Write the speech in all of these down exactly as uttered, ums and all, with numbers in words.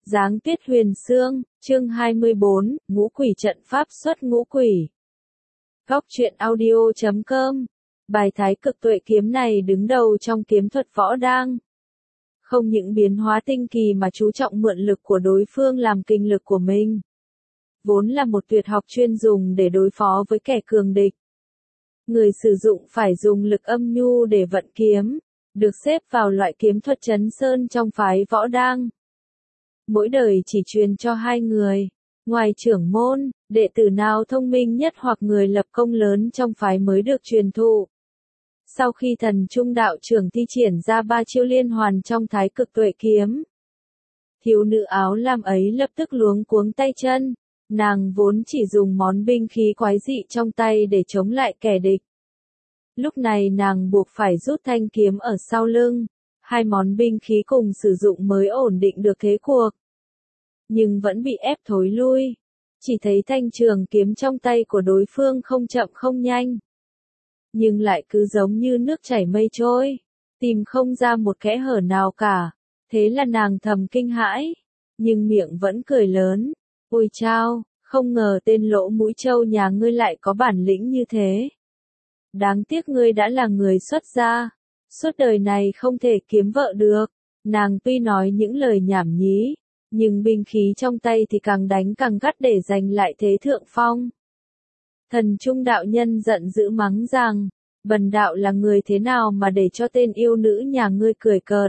Giáng tuyết huyền xương, chương hai mươi bốn, ngũ quỷ trận pháp xuất ngũ quỷ. Góc truyện audio chấm com. Bài thái cực tuệ kiếm này đứng đầu trong kiếm thuật võ đang. Không những biến hóa tinh kỳ mà chú trọng mượn lực của đối phương làm kinh lực của mình. Vốn là một tuyệt học chuyên dùng để đối phó với kẻ cường địch. Người sử dụng phải dùng lực âm nhu để vận kiếm, được xếp vào loại kiếm thuật chấn sơn trong phái võ đang. Mỗi đời chỉ truyền cho hai người, ngoài trưởng môn, đệ tử nào thông minh nhất hoặc người lập công lớn trong phái mới được truyền thụ. Sau khi thần trung đạo trưởng thi triển ra ba chiêu liên hoàn trong thái cực tuệ kiếm, thiếu nữ áo lam ấy lập tức luống cuống tay chân, nàng vốn chỉ dùng món binh khí quái dị trong tay để chống lại kẻ địch. Lúc này nàng buộc phải rút thanh kiếm ở sau lưng. Hai món binh khí cùng sử dụng mới ổn định được thế cuộc. Nhưng vẫn bị ép thối lui. Chỉ thấy thanh trường kiếm trong tay của đối phương không chậm không nhanh. Nhưng lại cứ giống như nước chảy mây trôi. Tìm không ra một kẽ hở nào cả. Thế là nàng thầm kinh hãi. Nhưng miệng vẫn cười lớn. Ôi chao, không ngờ tên lỗ mũi trâu nhà ngươi lại có bản lĩnh như thế. Đáng tiếc ngươi đã là người xuất gia. Suốt đời này không thể kiếm vợ được. Nàng tuy nói những lời nhảm nhí, nhưng binh khí trong tay thì càng đánh càng gắt để giành lại thế thượng phong. Thần trung đạo nhân giận dữ mắng rằng, bần đạo là người thế nào mà để cho tên yêu nữ nhà ngươi cười cợt.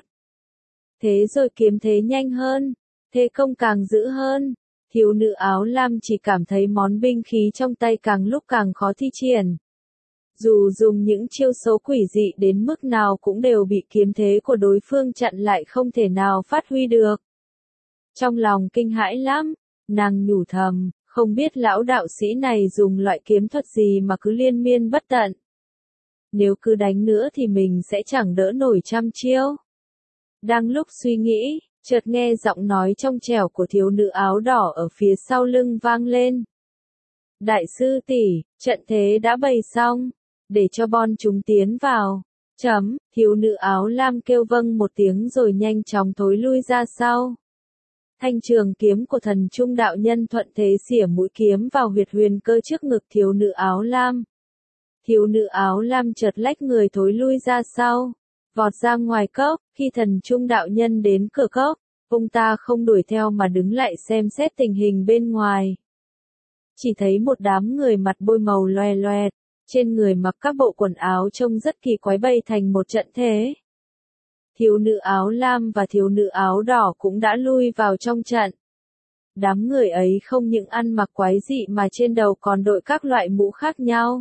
Thế rồi kiếm thế nhanh hơn, thế công càng dữ hơn. Thiếu nữ áo lam chỉ cảm thấy món binh khí trong tay càng lúc càng khó thi triển. Dù dùng những chiêu số quỷ dị đến mức nào cũng đều bị kiếm thế của đối phương chặn lại không thể nào phát huy được. Trong lòng kinh hãi lắm, nàng nhủ thầm, không biết lão đạo sĩ này dùng loại kiếm thuật gì mà cứ liên miên bất tận. Nếu cứ đánh nữa thì mình sẽ chẳng đỡ nổi trăm chiêu. Đang lúc suy nghĩ, chợt nghe giọng nói trong trẻo của thiếu nữ áo đỏ ở phía sau lưng vang lên. Đại sư tỷ, trận thế đã bày xong. Để cho bọn chúng tiến vào. Chấm, thiếu nữ áo lam kêu vâng một tiếng rồi nhanh chóng thối lui ra sau. Thanh trường kiếm của thần trung đạo nhân thuận thế xỉa mũi kiếm vào huyệt huyền cơ trước ngực thiếu nữ áo lam. Thiếu nữ áo lam chợt lách người thối lui ra sau, vọt ra ngoài cốc. Khi thần trung đạo nhân đến cửa cốc, ông ta không đuổi theo mà đứng lại xem xét tình hình bên ngoài. Chỉ thấy một đám người mặt bôi màu loè loẹt. Trên người mặc các bộ quần áo trông rất kỳ quái bày thành một trận thế. Thiếu nữ áo lam và thiếu nữ áo đỏ cũng đã lui vào trong trận. Đám người ấy không những ăn mặc quái dị mà trên đầu còn đội các loại mũ khác nhau.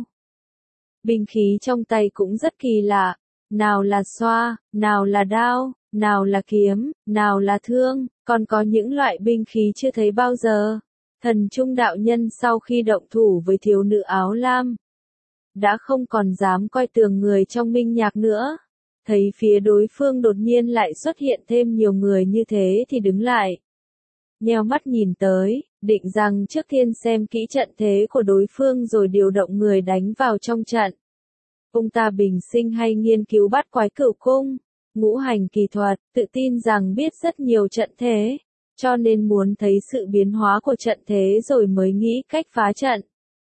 Binh khí trong tay cũng rất kỳ lạ. Nào là xoa, nào là đao, nào là kiếm, nào là thương, còn có những loại binh khí chưa thấy bao giờ. Thần trung đạo nhân sau khi động thủ với thiếu nữ áo lam, đã không còn dám coi thường người trong minh nhạc nữa. Thấy phía đối phương đột nhiên lại xuất hiện thêm nhiều người như thế thì đứng lại. Nheo mắt nhìn tới, định rằng trước tiên xem kỹ trận thế của đối phương rồi điều động người đánh vào trong trận. Ông ta bình sinh hay nghiên cứu bát quái cửu cung, ngũ hành kỳ thuật, tự tin rằng biết rất nhiều trận thế, cho nên muốn thấy sự biến hóa của trận thế rồi mới nghĩ cách phá trận.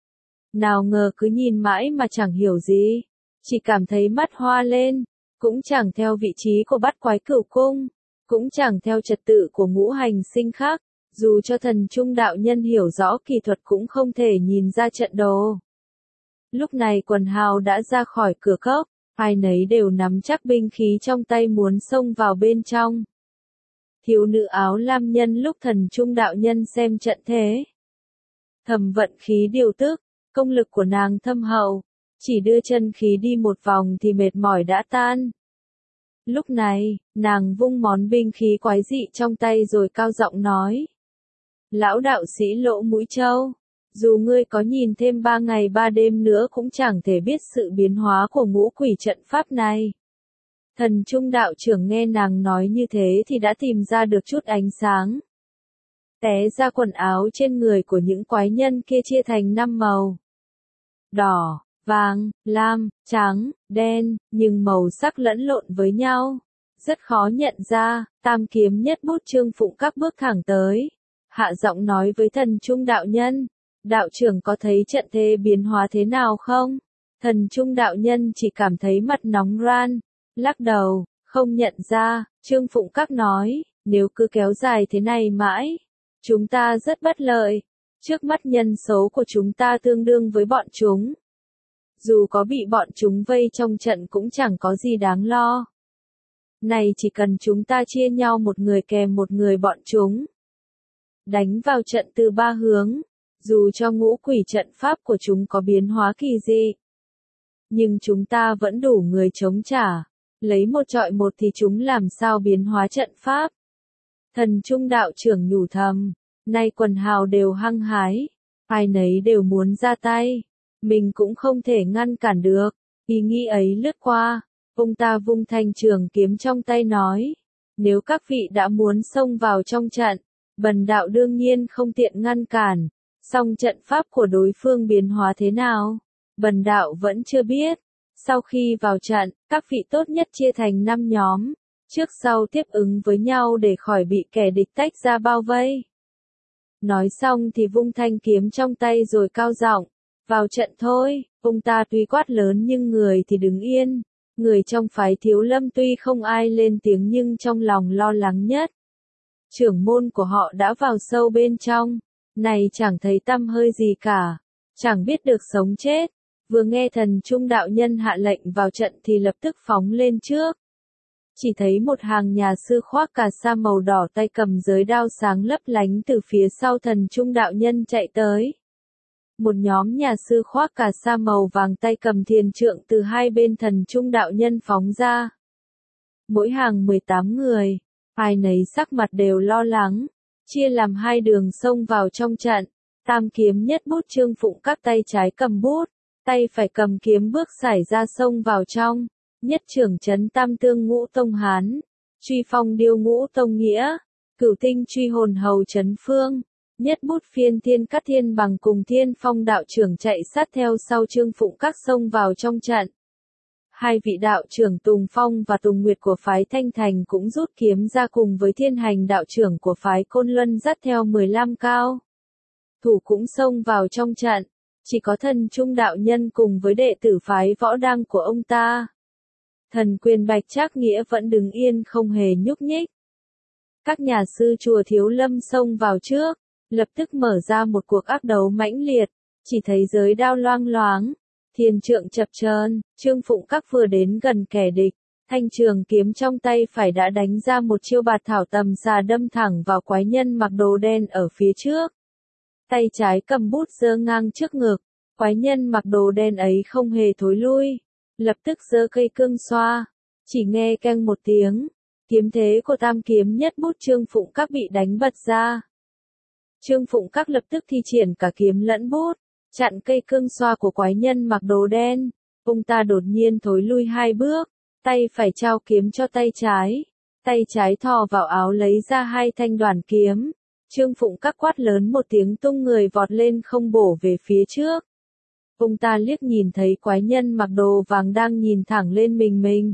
Nào ngờ cứ nhìn mãi mà chẳng hiểu gì, chỉ cảm thấy mắt hoa lên, cũng chẳng theo vị trí của bát quái cửu cung, cũng chẳng theo trật tự của ngũ hành sinh khác, dù cho thần trung đạo nhân hiểu rõ kỳ thuật cũng không thể nhìn ra trận đồ. Lúc này quần hào đã ra khỏi cửa cốc, ai nấy đều nắm chắc binh khí trong tay muốn xông vào bên trong. Thiếu nữ áo lam nhân lúc thần trung đạo nhân xem trận thế, thầm vận khí điều tức. Công lực của nàng thâm hậu, chỉ đưa chân khí đi một vòng thì mệt mỏi đã tan. Lúc này, nàng vung món binh khí quái dị trong tay rồi cao giọng nói. Lão đạo sĩ lỗ mũi trâu, dù ngươi có nhìn thêm ba ngày ba đêm nữa cũng chẳng thể biết sự biến hóa của ngũ quỷ trận pháp này. Thần trung đạo trưởng nghe nàng nói như thế thì đã tìm ra được chút ánh sáng. Té ra quần áo trên người của những quái nhân kia chia thành năm màu. Đỏ, vàng, lam, trắng, đen, nhưng màu sắc lẫn lộn với nhau. rất khó nhận ra, tam kiếm nhất bút Trương Phụng Các bước thẳng tới. Hạ giọng nói với thần trung đạo nhân, đạo trưởng có thấy trận thế biến hóa thế nào không? Thần trung đạo nhân chỉ cảm thấy mặt nóng ran, lắc đầu, không nhận ra. Trương Phụng Các nói, nếu cứ kéo dài thế này mãi, chúng ta rất bất lợi. Trước mắt nhân số của chúng ta tương đương với bọn chúng. Dù có bị bọn chúng vây trong trận cũng chẳng có gì đáng lo. Này chỉ cần chúng ta chia nhau một người kèm một người bọn chúng. Đánh vào trận từ ba hướng, dù cho ngũ quỷ trận pháp của chúng có biến hóa kỳ dị. Nhưng chúng ta vẫn đủ người chống trả. Lấy một trọi một thì chúng làm sao biến hóa trận pháp. Thần trung đạo trưởng nhủ thầm, nay quần hào đều hăng hái, ai nấy đều muốn ra tay, mình cũng không thể ngăn cản được. Ý nghĩ ấy lướt qua, ông ta vung thanh trường kiếm trong tay nói, nếu các vị đã muốn xông vào trong trận, bần đạo đương nhiên không tiện ngăn cản, song trận pháp của đối phương biến hóa thế nào, bần đạo vẫn chưa biết. Sau khi vào trận, các vị tốt nhất chia thành năm nhóm, trước sau tiếp ứng với nhau để khỏi bị kẻ địch tách ra bao vây. Nói xong thì vung thanh kiếm trong tay rồi cao giọng, vào trận thôi. Ông ta tuy quát lớn nhưng người thì đứng yên. Người trong phái Thiếu Lâm tuy không ai lên tiếng nhưng trong lòng lo lắng nhất. Trưởng môn của họ đã vào sâu bên trong, này chẳng thấy tăm hơi gì cả, chẳng biết được sống chết. Vừa nghe thần trung đạo nhân hạ lệnh vào trận thì lập tức phóng lên trước. Chỉ thấy một hàng nhà sư khoác cà sa màu đỏ tay cầm giới đao sáng lấp lánh từ phía sau thần trung đạo nhân chạy tới. Một nhóm nhà sư khoác cà sa màu vàng tay cầm thiền trượng từ hai bên thần trung đạo nhân phóng ra. Mỗi hàng mười tám người, ai nấy sắc mặt đều lo lắng, chia làm hai đường xông vào trong trận. Tam kiếm nhất bút Trương Phụng Các tay trái cầm bút, tay phải cầm kiếm bước sải ra xông vào trong. Nhất trưởng chấn tam tương ngũ tông Hán, truy phong điêu ngũ tông Nghĩa, cửu tinh truy hồn hầu chấn Phương, nhất bút phiên thiên cắt thiên bằng cùng thiên phong đạo trưởng chạy sát theo sau Trương Phụng Các xông vào trong trận. Hai vị đạo trưởng Tùng Phong và Tùng Nguyệt của phái Thanh Thành cũng rút kiếm ra cùng với thiên hành đạo trưởng của phái Côn Luân dắt theo mười lăm cao thủ cũng xông vào trong trận, chỉ có thần trung đạo nhân cùng với đệ tử phái Võ Đăng của ông ta. Thần quyền Bạch Trác Nghĩa vẫn đứng yên không hề nhúc nhích. Các nhà sư chùa Thiếu Lâm xông vào trước, lập tức mở ra một cuộc ác đấu mãnh liệt, chỉ thấy giới đao loang loáng, thiền trượng chập chờn. Trương Phụng Các vừa đến gần kẻ địch, thanh trường kiếm trong tay phải đã đánh ra một chiêu bạt thảo tầm xà đâm thẳng vào quái nhân mặc đồ đen ở phía trước. Tay trái cầm bút giơ ngang trước ngực, quái nhân mặc đồ đen ấy không hề thối lui. Lập tức giơ cây cương xoa, chỉ nghe keng một tiếng, kiếm thế của tam kiếm nhất bút Trương Phụng Các bị đánh bật ra. Trương Phụng Các lập tức thi triển cả kiếm lẫn bút, chặn cây cương xoa của quái nhân mặc đồ đen. Ông ta đột nhiên thối lui hai bước, tay phải trao kiếm cho tay trái, tay trái thò vào áo lấy ra hai thanh đoản kiếm. Trương Phụng Các quát lớn một tiếng tung người vọt lên không bổ về phía trước. Ông ta liếc nhìn thấy quái nhân mặc đồ vàng đang nhìn thẳng lên mình mình.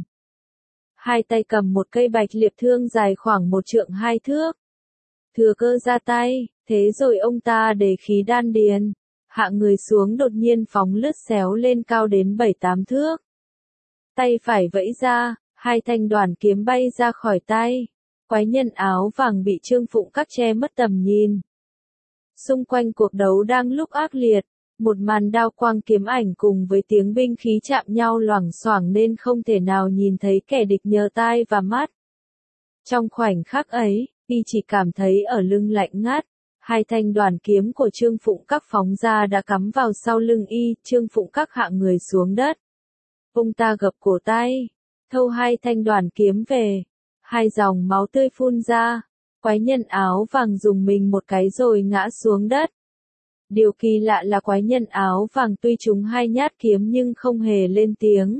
Hai tay cầm một cây bạch liệp thương dài khoảng một trượng hai thước. Thừa cơ ra tay, thế rồi ông ta để khí đan điền, hạ người xuống đột nhiên phóng lướt xéo lên cao đến bảy tám thước. Tay phải vẫy ra, hai thanh đoản kiếm bay ra khỏi tay. Quái nhân áo vàng bị Trương Phụng Các che mất tầm nhìn. Xung quanh cuộc đấu đang lúc ác liệt. Một màn đao quang kiếm ảnh cùng với tiếng binh khí chạm nhau loảng xoảng nên không thể nào nhìn thấy kẻ địch nhờ tai và mắt. Trong khoảnh khắc ấy, y chỉ cảm thấy ở lưng lạnh ngắt, hai thanh đoản kiếm của Trương Phụng Các phóng ra đã cắm vào sau lưng y. Trương Phụng Các hạ người xuống đất. Ông ta gập cổ tay, thâu hai thanh đoản kiếm về, hai dòng máu tươi phun ra, quái nhân áo vàng dùng mình một cái rồi ngã xuống đất. Điều kỳ lạ là quái nhân áo vàng tuy trúng hai nhát kiếm nhưng không hề lên tiếng.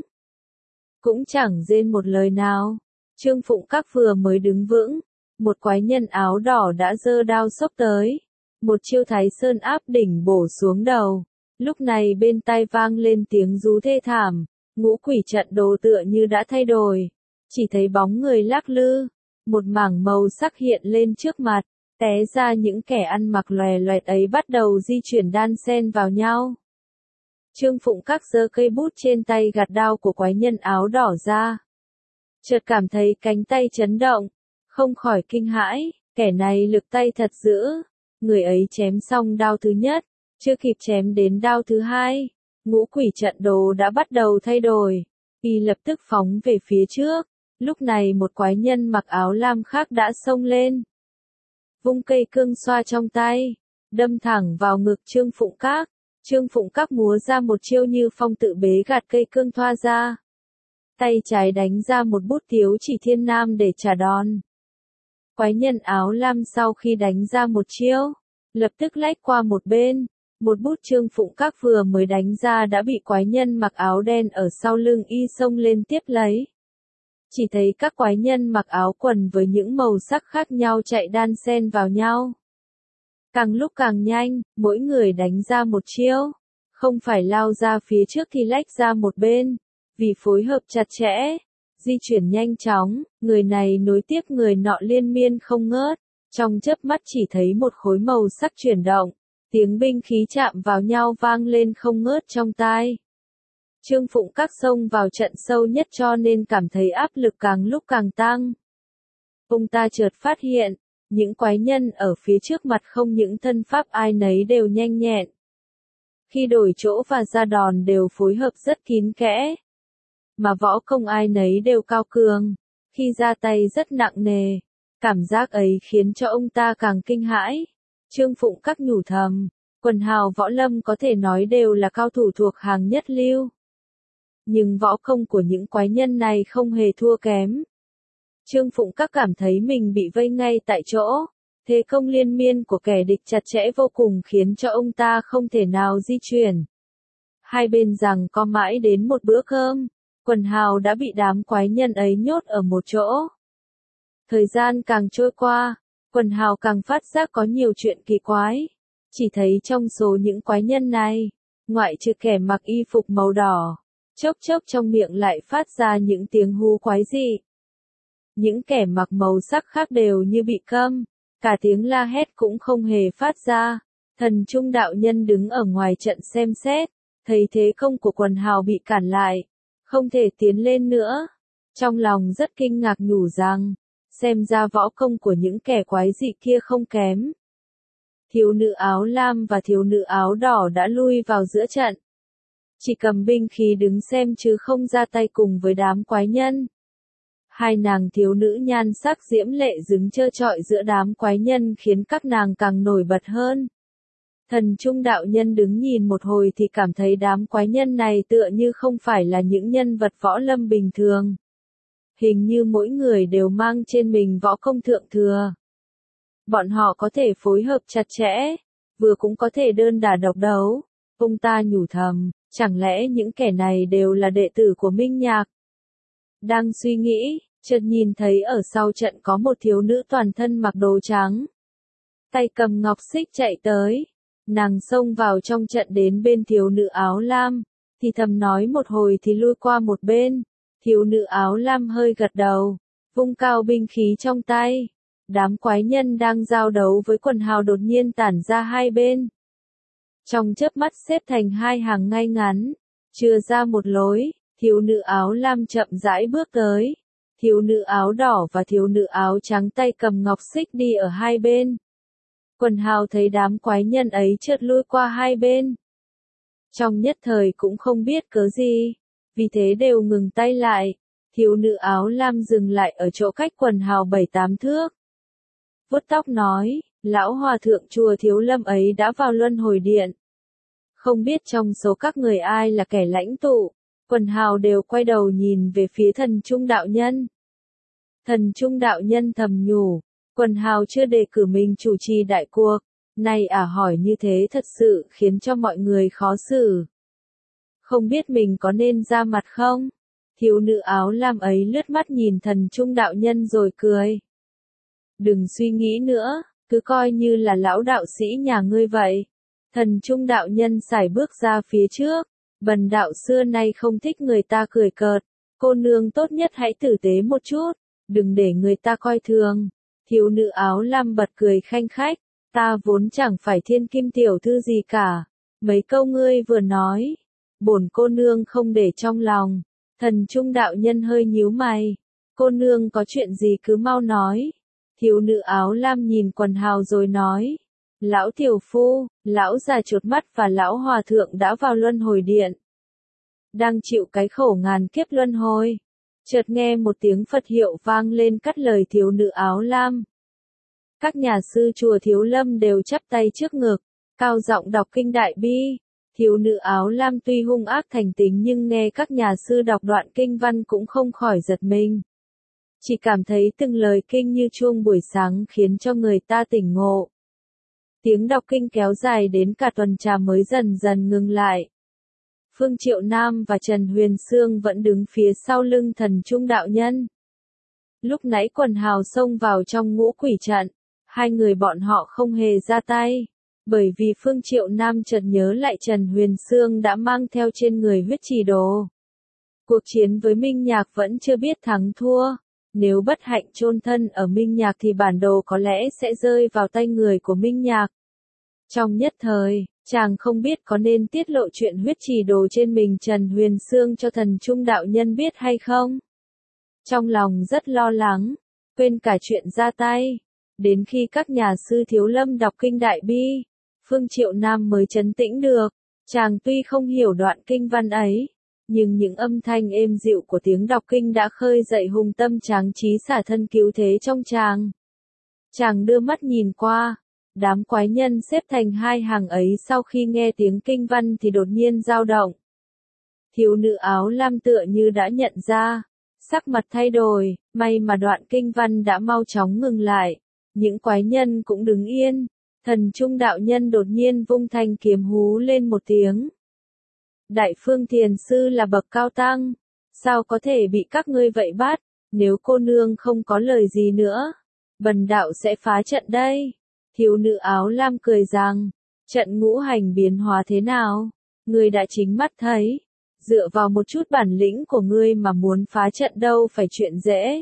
Cũng chẳng rên một lời nào. Trương Phụng Các vừa mới đứng vững, một quái nhân áo đỏ đã giơ đao xốc tới. Một chiêu Thái Sơn áp đỉnh bổ xuống đầu. Lúc này bên tai vang lên tiếng rú thê thảm, ngũ quỷ trận đồ tựa như đã thay đổi. Chỉ thấy bóng người lắc lư, một mảng màu sắc hiện lên trước mặt, té ra những kẻ ăn mặc lòe loẹt ấy bắt đầu di chuyển đan xen vào nhau. Trương Phụng Các giơ cây bút trên tay gạt đao của quái nhân áo đỏ ra. Chợt cảm thấy cánh tay chấn động, không khỏi kinh hãi, kẻ này lực tay thật dữ. Người ấy chém xong đao thứ nhất, chưa kịp chém đến đao thứ hai, ngũ quỷ trận đồ đã bắt đầu thay đổi. Y lập tức phóng về phía trước, lúc này một quái nhân mặc áo lam khác đã xông lên. Vung cây cương xoa trong tay, đâm thẳng vào ngực Trương Phụng Các. Trương Phụng Các múa ra một chiêu như phong tự bế gạt cây cương thoa ra. Tay trái đánh ra một bút tiếu chỉ thiên nam để trả đòn. Quái nhân áo lam sau khi đánh ra một chiêu, lập tức lách qua một bên. Một bút Trương Phụng Các vừa mới đánh ra đã bị quái nhân mặc áo đen ở sau lưng y xông lên tiếp lấy. Chỉ thấy các quái nhân mặc áo quần với những màu sắc khác nhau chạy đan xen vào nhau. Càng lúc càng nhanh, mỗi người đánh ra một chiêu, không phải lao ra phía trước thì lách ra một bên, vì phối hợp chặt chẽ, di chuyển nhanh chóng, người này nối tiếp người nọ liên miên không ngớt, trong chớp mắt chỉ thấy một khối màu sắc chuyển động, tiếng binh khí chạm vào nhau vang lên không ngớt trong tai. Trương Phụng Các xông vào trận sâu nhất cho nên cảm thấy áp lực càng lúc càng tăng. Ông ta chợt phát hiện, những quái nhân ở phía trước mặt không những thân pháp ai nấy đều nhanh nhẹn. Khi đổi chỗ và ra đòn đều phối hợp rất kín kẽ. Mà võ công ai nấy đều cao cường, khi ra tay rất nặng nề. Cảm giác ấy khiến cho ông ta càng kinh hãi. Trương Phụng Các nhủ thầm, quần hào võ lâm có thể nói đều là cao thủ thuộc hàng nhất lưu. Nhưng võ công của những quái nhân này không hề thua kém. Trương Phụng Các cảm thấy mình bị vây ngay tại chỗ, thế công liên miên của kẻ địch chặt chẽ vô cùng khiến cho ông ta không thể nào di chuyển. Hai bên giằng co mãi đến một bữa cơm, quần hào đã bị đám quái nhân ấy nhốt ở một chỗ. Thời gian càng trôi qua, quần hào càng phát giác có nhiều chuyện kỳ quái. Chỉ thấy trong số những quái nhân này, ngoại trừ kẻ mặc y phục màu đỏ, chốc chốc trong miệng lại phát ra những tiếng hú quái dị. Những kẻ mặc màu sắc khác đều như bị câm, cả tiếng la hét cũng không hề phát ra. Thần Trung đạo nhân đứng ở ngoài trận xem xét, thấy thế công của quần hào bị cản lại, không thể tiến lên nữa. Trong lòng rất kinh ngạc nhủ rằng, xem ra võ công của những kẻ quái dị kia không kém. Thiếu nữ áo lam và thiếu nữ áo đỏ đã lui vào giữa trận. Chỉ cầm binh khí đứng xem chứ không ra tay cùng với đám quái nhân. Hai nàng thiếu nữ nhan sắc diễm lệ đứng trơ trọi giữa đám quái nhân khiến các nàng càng nổi bật hơn. Thần Trung đạo nhân đứng nhìn một hồi thì cảm thấy đám quái nhân này tựa như không phải là những nhân vật võ lâm bình thường. Hình như mỗi người đều mang trên mình võ công thượng thừa. Bọn họ có thể phối hợp chặt chẽ, vừa cũng có thể đơn đả độc đấu. Ông ta nhủ thầm, chẳng lẽ những kẻ này đều là đệ tử của Minh Nhạc? Đang suy nghĩ, chợt nhìn thấy ở sau trận có một thiếu nữ toàn thân mặc đồ trắng. Tay cầm ngọc xích chạy tới. Nàng xông vào trong trận đến bên thiếu nữ áo lam, thì thầm nói một hồi thì lui qua một bên. Thiếu nữ áo lam hơi gật đầu, vung cao binh khí trong tay. Đám quái nhân đang giao đấu với quần hào đột nhiên tản ra hai bên. Trong chớp mắt xếp thành hai hàng ngay ngắn, chừa ra một lối, thiếu nữ áo lam chậm rãi bước tới. Thiếu nữ áo đỏ và thiếu nữ áo trắng tay cầm ngọc xích đi ở hai bên. Quần hào thấy đám quái nhân ấy chợt lui qua hai bên. Trong nhất thời cũng không biết cớ gì, vì thế đều ngừng tay lại. Thiếu nữ áo lam dừng lại ở chỗ cách quần hào bảy tám thước. Vuốt tóc nói, lão hòa thượng chùa Thiếu Lâm ấy đã vào luân hồi điện. Không biết trong số các người ai là kẻ lãnh tụ, quần hào đều quay đầu nhìn về phía thần Trung đạo nhân. Thần Trung đạo nhân thầm nhủ, quần hào chưa đề cử mình chủ trì đại cuộc, nay ả hỏi như thế thật sự khiến cho mọi người khó xử. Không biết mình có nên ra mặt không? Thiếu nữ áo lam ấy lướt mắt nhìn thần Trung đạo nhân rồi cười. Đừng suy nghĩ nữa, cứ coi như là lão đạo sĩ nhà ngươi vậy. Thần Trung đạo nhân sải bước ra phía trước, bần đạo xưa nay không thích người ta cười cợt, Cô nương tốt nhất hãy tử tế một chút, đừng để người ta coi thường. Thiếu nữ áo lam bật cười khanh khách, ta vốn chẳng phải thiên kim tiểu thư gì cả. Mấy câu ngươi vừa nói, bổn cô nương không để trong lòng. Thần trung đạo nhân hơi nhíu mày. Cô nương có chuyện gì cứ mau nói. Thiếu nữ áo lam nhìn quần hào rồi nói. Lão tiểu phu, lão già chột mắt và lão hòa thượng đã vào luân hồi điện. Đang chịu cái khổ ngàn kiếp luân hồi. Chợt nghe một tiếng Phật hiệu vang lên cắt lời thiếu nữ áo lam. Các nhà sư chùa Thiếu Lâm đều chắp tay trước ngực, cao giọng đọc kinh đại bi. Thiếu nữ áo lam tuy hung ác thành tính nhưng nghe các nhà sư đọc đoạn kinh văn cũng không khỏi giật mình. Chỉ cảm thấy từng lời kinh như chuông buổi sáng khiến cho người ta tỉnh ngộ. Tiếng đọc kinh kéo dài đến cả tuần trà mới dần dần ngừng lại. Phương Triệu Nam và Trần Huyền Sương vẫn đứng phía sau lưng thần trung đạo nhân. Lúc nãy quần hào xông vào trong ngũ quỷ trận, hai người bọn họ không hề ra tay, bởi vì Phương Triệu Nam chợt nhớ lại Trần Huyền Sương đã mang theo trên người huyết trì đồ. Cuộc chiến với Minh Nhạc vẫn chưa biết thắng thua, nếu bất hạnh chôn thân ở Minh Nhạc thì bản đồ có lẽ sẽ rơi vào tay người của Minh Nhạc. Trong nhất thời, chàng không biết có nên tiết lộ chuyện huyết trì đồ trên mình Trần Huyền Sương cho thần trung đạo nhân biết hay không. Trong lòng rất lo lắng, quên cả chuyện ra tay. Đến khi các nhà sư Thiếu Lâm đọc kinh đại bi, Phương Triệu Nam mới trấn tĩnh được. Chàng tuy không hiểu đoạn kinh văn ấy, nhưng những âm thanh êm dịu của tiếng đọc kinh đã khơi dậy hùng tâm tráng trí xả thân cứu thế trong chàng. Chàng đưa mắt nhìn qua, đám quái nhân xếp thành hai hàng ấy sau khi nghe tiếng kinh văn thì đột nhiên dao động. Thiếu nữ áo lam tựa như đã nhận ra, sắc mặt thay đổi, may mà đoạn kinh văn đã mau chóng ngừng lại. Những quái nhân cũng đứng yên, thần trung đạo nhân đột nhiên vung thanh kiếm hú lên một tiếng. Đại Phương Thiền Sư là bậc cao tăng, sao có thể bị các ngươi vậy bắt, nếu cô nương không có lời gì nữa, bần đạo sẽ phá trận đây. Thiếu nữ áo lam cười rằng, trận ngũ hành biến hóa thế nào, ngươi đã chính mắt thấy, dựa vào một chút bản lĩnh của ngươi mà muốn phá trận đâu phải chuyện dễ.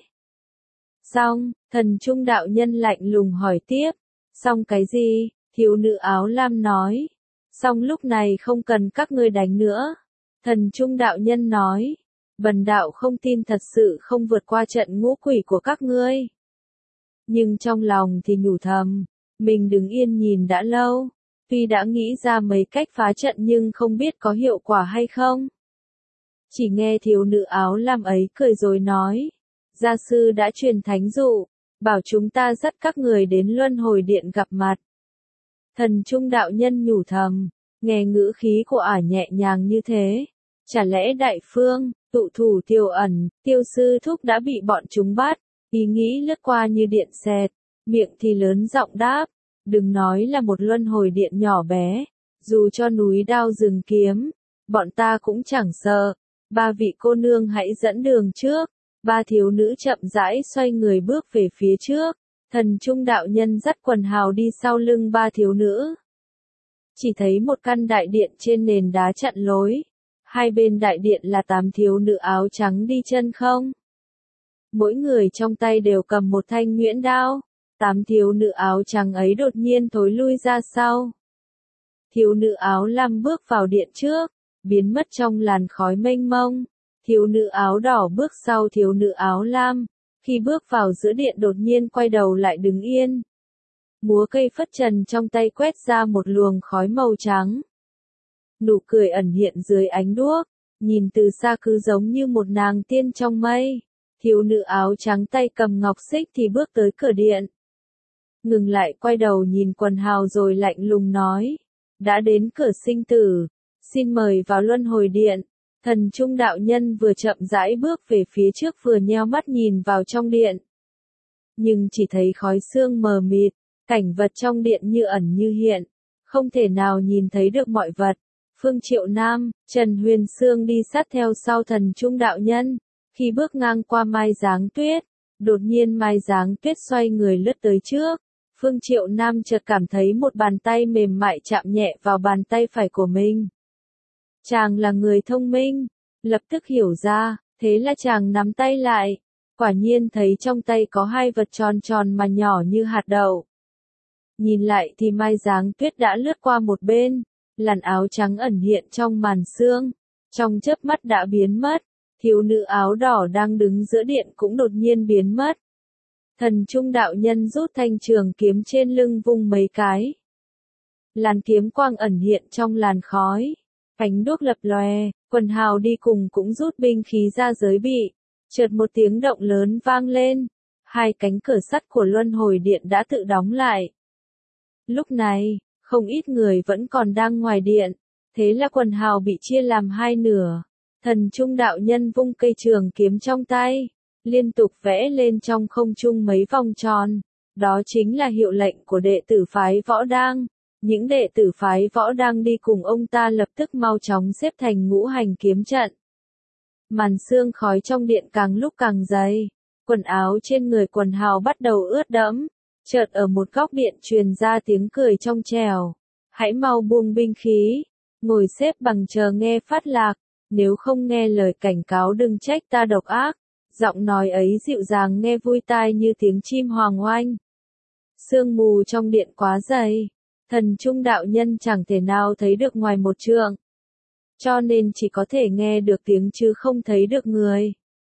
Xong, thần trung đạo nhân lạnh lùng hỏi tiếp, xong cái gì, thiếu nữ áo lam nói, xong lúc này không cần các ngươi đánh nữa. Thần trung đạo nhân nói, bần đạo không tin thật sự không vượt qua trận ngũ quỷ của các ngươi. Nhưng trong lòng thì nhủ thầm, mình đứng yên nhìn đã lâu, tuy đã nghĩ ra mấy cách phá trận nhưng không biết có hiệu quả hay không. Chỉ nghe thiếu nữ áo lam ấy cười rồi nói, gia sư đã truyền thánh dụ, bảo chúng ta dắt các người đến luân hồi điện gặp mặt. Thần trung đạo nhân nhủ thầm, nghe ngữ khí của ả nhẹ nhàng như thế, chả lẽ đại phương, tụ thủ tiêu ẩn, tiêu sư thúc đã bị bọn chúng bắt, ý nghĩ lướt qua như điện xẹt, miệng thì lớn giọng đáp, đừng nói là một luân hồi điện nhỏ bé, dù cho núi đao rừng kiếm, bọn ta cũng chẳng sợ, ba vị cô nương hãy dẫn đường trước. Ba thiếu nữ chậm rãi xoay người bước về phía trước, thần trung đạo nhân dắt quần hào đi sau lưng ba thiếu nữ. Chỉ thấy một căn đại điện trên nền đá chặn lối, hai bên đại điện là tám thiếu nữ áo trắng đi chân không. Mỗi người trong tay đều cầm một thanh nhuyễn đao, tám thiếu nữ áo trắng ấy đột nhiên thối lui ra sau. Thiếu nữ áo lam bước vào điện trước, biến mất trong làn khói mênh mông. Thiếu nữ áo đỏ bước sau thiếu nữ áo lam, khi bước vào giữa điện đột nhiên quay đầu lại đứng yên. Múa cây phất trần trong tay quét ra một luồng khói màu trắng. Nụ cười ẩn hiện dưới ánh đuốc, nhìn từ xa cứ giống như một nàng tiên trong mây. Thiếu nữ áo trắng tay cầm ngọc xích thì bước tới cửa điện. Ngừng lại quay đầu nhìn quần hào rồi lạnh lùng nói, đã đến cửa sinh tử, xin mời vào luân hồi điện. Thần trung đạo nhân vừa chậm rãi bước về phía trước vừa nheo mắt nhìn vào trong điện. Nhưng chỉ thấy khói sương mờ mịt, cảnh vật trong điện như ẩn như hiện, không thể nào nhìn thấy được mọi vật. Phương Triệu Nam, Trần Huyền Sương đi sát theo sau thần trung đạo nhân, khi bước ngang qua Mai Giáng Tuyết, đột nhiên Mai Giáng Tuyết xoay người lướt tới trước. Phương Triệu Nam chợt cảm thấy một bàn tay mềm mại chạm nhẹ vào bàn tay phải của mình. Chàng là người thông minh, lập tức hiểu ra, Thế là chàng nắm tay lại, quả nhiên thấy trong tay có hai vật tròn tròn mà nhỏ như hạt đậu. Nhìn lại thì Mai Giáng Tuyết đã lướt qua một bên, làn áo trắng ẩn hiện trong màn sương, trong chớp mắt đã biến mất, thiếu nữ áo đỏ đang đứng giữa điện cũng đột nhiên biến mất. Thần Trung đạo nhân rút thanh trường kiếm trên lưng vung mấy cái. Làn kiếm quang ẩn hiện trong làn khói, ánh đuốc lập lòe, quần hào đi cùng cũng rút binh khí ra giới bị. Chợt một tiếng động lớn vang lên, hai cánh cửa sắt của luân hồi điện đã tự đóng lại. Lúc này, không ít người vẫn còn đang ngoài điện, thế là quần hào bị chia làm hai nửa. Thần Trung đạo nhân vung cây trường kiếm trong tay, liên tục vẽ lên trong không trung mấy vòng tròn. Đó chính là hiệu lệnh của đệ tử phái Võ Đang. Những đệ tử phái Võ Đang đi cùng ông ta lập tức mau chóng xếp thành ngũ hành kiếm trận. Màn sương khói trong điện càng lúc càng dày, quần áo trên người quần hào bắt đầu ướt đẫm. Chợt ở một góc điện truyền ra tiếng cười trong trẻo. Hãy mau buông binh khí, ngồi xếp bằng chờ nghe phát lạc, nếu không nghe lời cảnh cáo đừng trách ta độc ác. Giọng nói ấy dịu dàng nghe vui tai như tiếng chim hoàng oanh. Sương mù trong điện quá dày, thần Trung đạo nhân chẳng thể nào thấy được ngoài một trượng. Cho nên chỉ có thể nghe được tiếng chứ không thấy được người.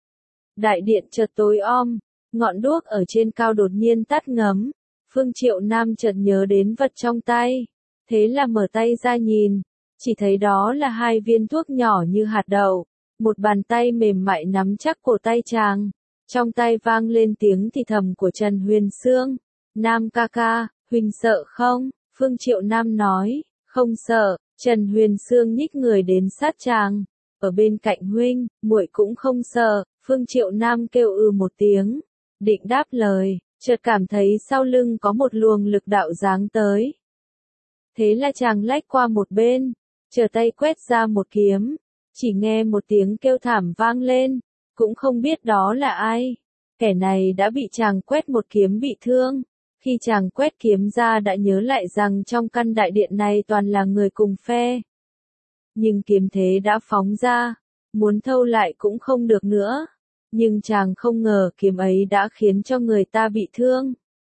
Đại điện chợt tối om, ngọn đuốc ở trên cao đột nhiên tắt ngấm. Phương Triệu Nam chợt nhớ đến vật trong tay, thế là mở tay ra nhìn, chỉ thấy đó là hai viên thuốc nhỏ như hạt đậu. Một bàn tay mềm mại nắm chắc cổ tay chàng, trong tay vang lên tiếng thì thầm của Trần Huyền Sương. Nam ca ca, huynh sợ không? Phương Triệu Nam nói, không sợ. Trần Huyền Sương nhích người đến sát chàng, ở bên cạnh huynh, muội cũng không sợ. Phương Triệu Nam kêu ừ một tiếng, định đáp lời, chợt cảm thấy sau lưng có một luồng lực đạo giáng tới. Thế là chàng lách qua một bên, trở tay quét ra một kiếm. Chỉ nghe một tiếng kêu thảm vang lên, cũng không biết đó là ai. Kẻ này đã bị chàng quét một kiếm bị thương. Khi chàng quét kiếm ra đã nhớ lại rằng trong căn đại điện này toàn là người cùng phe. Nhưng kiếm thế đã phóng ra, muốn thâu lại cũng không được nữa. Nhưng chàng không ngờ kiếm ấy đã khiến cho người ta bị thương.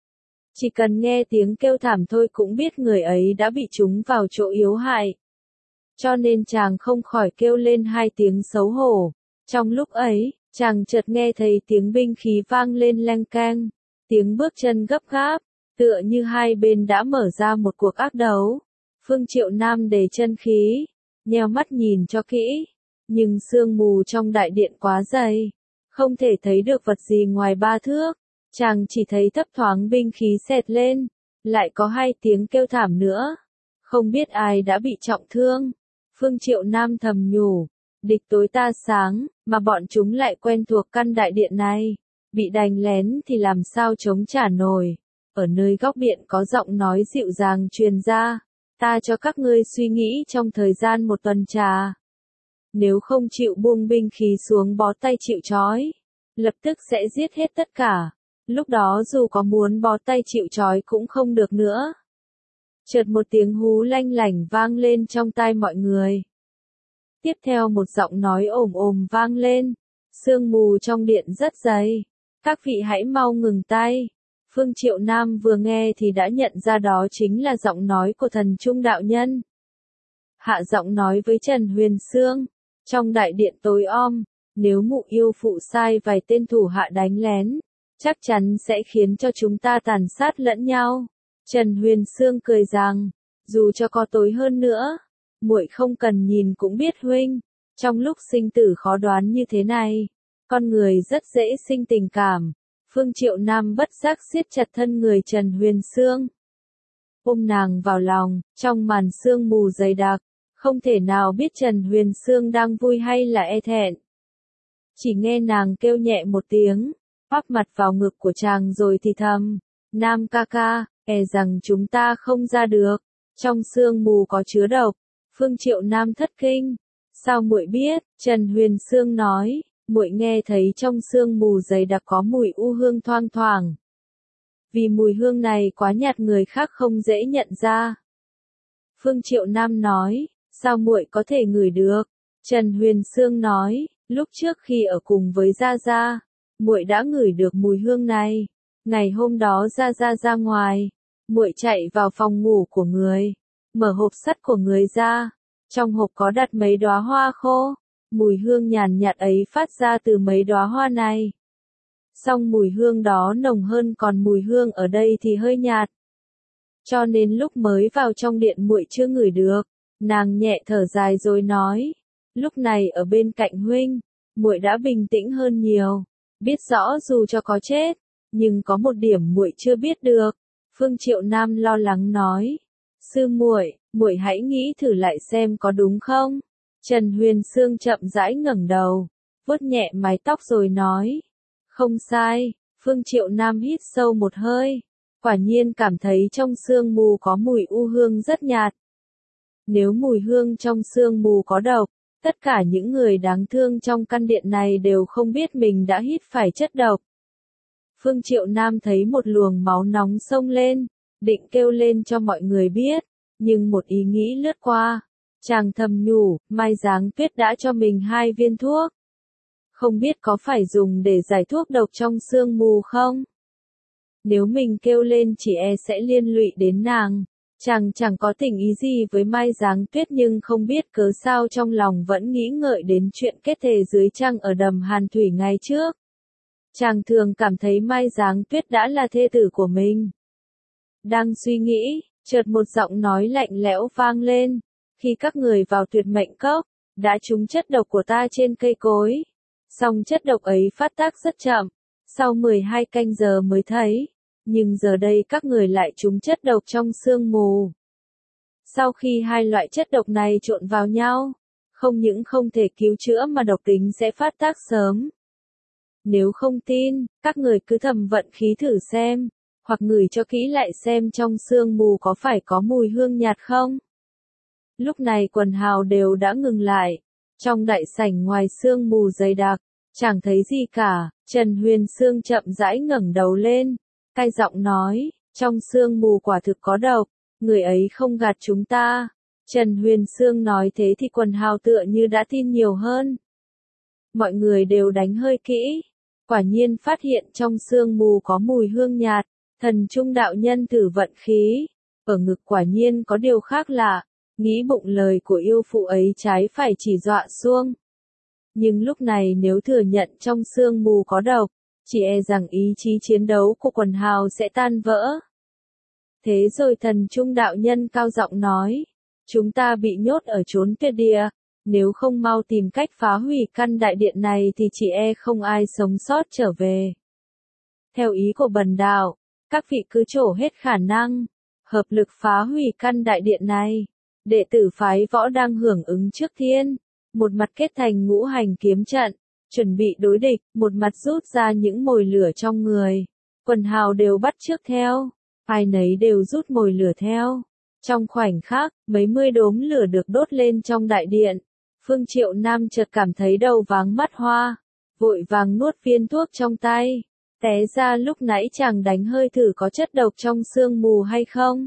Chỉ cần nghe tiếng kêu thảm thôi cũng biết người ấy đã bị trúng vào chỗ yếu hại. Cho nên chàng không khỏi kêu lên hai tiếng xấu hổ. Trong lúc ấy, chàng chợt nghe thấy tiếng binh khí vang lên leng keng, tiếng bước chân gấp gáp, tựa như hai bên đã mở ra một cuộc ác đấu. Phương Triệu Nam đề chân khí, nheo mắt nhìn cho kỹ, nhưng sương mù trong đại điện quá dày, không thể thấy được vật gì ngoài ba thước. Chàng chỉ thấy thấp thoáng binh khí xẹt lên, lại có hai tiếng kêu thảm nữa. Không biết ai đã bị trọng thương. Phương Triệu Nam thầm nhủ, địch tối ta sáng, mà bọn chúng lại quen thuộc căn đại điện này. Bị đánh lén thì làm sao chống trả nổi. Ở nơi góc điện có giọng nói dịu dàng truyền ra, ta cho các ngươi suy nghĩ trong thời gian một tuần trà. Nếu không chịu buông binh khí xuống bó tay chịu trói, lập tức sẽ giết hết tất cả. Lúc đó dù có muốn bó tay chịu trói cũng không được nữa. Chợt một tiếng hú lanh lảnh vang lên trong tai mọi người. Tiếp theo một giọng nói ồm ồm vang lên. Sương mù trong điện rất dày. Các vị hãy mau ngừng tay. Phương Triệu Nam vừa nghe thì đã nhận ra đó chính là giọng nói của thần Trung đạo nhân. Hạ giọng nói với Trần Huyền Sương. Trong đại điện tối om, nếu mụ yêu phụ sai vài tên thủ hạ đánh lén, chắc chắn sẽ khiến cho chúng ta tàn sát lẫn nhau. Trần Huyền Sương cười rằng, dù cho có tối hơn nữa, muội không cần nhìn cũng biết huynh, trong lúc sinh tử khó đoán như thế này, con người rất dễ sinh tình cảm. Phương Triệu Nam bất giác siết chặt thân người Trần Huyền Sương, ôm nàng vào lòng, trong màn sương mù dày đặc, không thể nào biết Trần Huyền Sương đang vui hay là e thẹn. Chỉ nghe nàng kêu nhẹ một tiếng, áp mặt vào ngực của chàng rồi thì thầm, Nam ca ca, e rằng chúng ta không ra được, trong sương mù có chứa độc. Phương Triệu Nam thất kinh, sao muội biết? Trần Huyền Sương nói, muội nghe thấy trong sương mù dày đặc có mùi u hương thoang thoảng. Vì mùi hương này quá nhạt người khác không dễ nhận ra. Phương Triệu Nam nói, sao muội có thể ngửi được? Trần Huyền Sương nói, Lúc trước khi ở cùng với Gia Gia, muội đã ngửi được mùi hương này. Ngày hôm đó Gia Gia ra ngoài, muội chạy vào phòng ngủ của người, mở hộp sắt của người ra. Trong hộp có đặt mấy đóa hoa khô, mùi hương nhàn nhạt ấy phát ra từ mấy đóa hoa này. Song mùi hương đó nồng hơn, còn mùi hương ở đây thì hơi nhạt. Cho nên lúc mới vào trong điện muội chưa ngửi được. Nàng nhẹ thở dài rồi nói, lúc này ở bên cạnh huynh, muội đã bình tĩnh hơn nhiều, biết rõ dù cho có chết, nhưng có một điểm muội chưa biết được. Phương Triệu Nam lo lắng nói, sư muội, muội hãy nghĩ thử lại xem có đúng không? Trần Huyền Sương chậm rãi ngẩng đầu, vuốt nhẹ mái tóc rồi nói, không sai. Phương Triệu Nam hít sâu một hơi, quả nhiên cảm thấy trong sương mù có mùi u hương rất nhạt. Nếu mùi hương trong sương mù có độc, tất cả những người đáng thương trong căn điện này đều không biết mình đã hít phải chất độc. Phương Triệu Nam thấy một luồng máu nóng xông lên, định kêu lên cho mọi người biết, nhưng một ý nghĩ lướt qua. Chàng thầm nhủ, Mai Giáng Tuyết đã cho mình hai viên thuốc. Không biết có phải dùng để giải thuốc độc trong sương mù không? Nếu mình kêu lên chỉ e sẽ liên lụy đến nàng. Chàng chẳng có tình ý gì với Mai Giáng Tuyết, nhưng không biết cớ sao trong lòng vẫn nghĩ ngợi đến chuyện kết thề dưới trăng ở đầm Hàn Thủy ngày trước. Chàng thường cảm thấy Mai Giáng Tuyết đã là thê tử của mình. Đang suy nghĩ, chợt một giọng nói lạnh lẽo vang lên, khi các người vào Tuyệt Mệnh Cốc, đã trúng chất độc của ta trên cây cối. Song chất độc ấy phát tác rất chậm, sau mười hai canh giờ mới thấy. Nhưng giờ đây các người lại trúng chất độc trong sương mù. Sau khi hai loại chất độc này trộn vào nhau, không những không thể cứu chữa mà độc tính sẽ phát tác sớm. Nếu không tin, các người cứ thầm vận khí thử xem, hoặc ngửi cho kỹ lại xem trong sương mù có phải có mùi hương nhạt không. Lúc này quần hào đều đã ngừng lại, trong đại sảnh ngoài sương mù dày đặc, chẳng thấy gì cả. Trần Huyền Sương chậm rãi ngẩng đầu lên, cay giọng nói, trong sương mù quả thực có độc, người ấy không gạt chúng ta. Trần Huyền Sương nói thế thì quần hào tựa như đã tin nhiều hơn. Mọi người đều đánh hơi kỹ, quả nhiên phát hiện trong sương mù có mùi hương nhạt. Thần Trung đạo nhân thử vận khí, ở ngực quả nhiên có điều khác lạ, nghĩ bụng lời của yêu phụ ấy trái phải chỉ dọa xuông. Nhưng lúc này nếu thừa nhận trong sương mù có độc, chỉ e rằng ý chí chiến đấu của quần hào sẽ tan vỡ. Thế rồi Thần Trung đạo nhân cao giọng nói, chúng ta bị nhốt ở chốn tuyệt địa, nếu không mau tìm cách phá hủy căn đại điện này thì chỉ e không ai sống sót trở về. Theo ý của Bần đạo, các vị cứ trổ hết khả năng, hợp lực phá hủy căn đại điện này. Đệ tử phái võ đang hưởng ứng trước thiên, một mặt kết thành ngũ hành kiếm trận, chuẩn bị đối địch, một mặt rút ra những mồi lửa trong người. Quần hào đều bắt chước theo, ai nấy đều rút mồi lửa theo. Trong khoảnh khắc, mấy mươi đốm lửa được đốt lên trong đại điện. Phương Triệu Nam chợt cảm thấy đầu váng mắt hoa, vội vàng nuốt viên thuốc trong tay. Té ra lúc nãy chàng đánh hơi thử có chất độc trong sương mù hay không.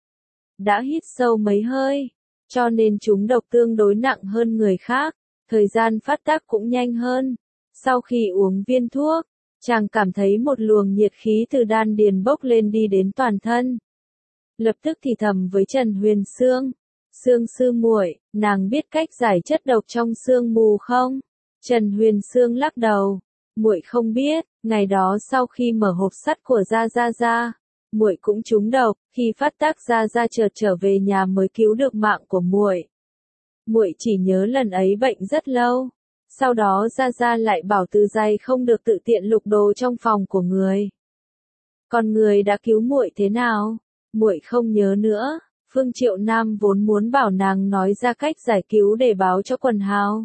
Đã hít sâu mấy hơi, cho nên chúng độc tương đối nặng hơn người khác, thời gian phát tác cũng nhanh hơn. Sau khi uống viên thuốc, chàng cảm thấy một luồng nhiệt khí từ đan điền bốc lên đi đến toàn thân. Lập tức thì thầm với Trần Huyền Sương, Sương sư muội, nàng biết cách giải chất độc trong sương mù không? Trần Huyền Sương lắc đầu, muội không biết. Ngày đó sau khi mở hộp sắt của Gia Gia ra, muội cũng trúng độc, khi phát tác Gia Gia chợt trở về nhà mới cứu được mạng của muội. Muội chỉ nhớ lần ấy bệnh rất lâu, sau đó Gia Gia lại bảo Từ Giai không được tự tiện lục đồ trong phòng của người. Còn người đã cứu muội thế nào? Muội không nhớ nữa. Phương Triệu Nam vốn muốn bảo nàng nói ra cách giải cứu để báo cho quần hào.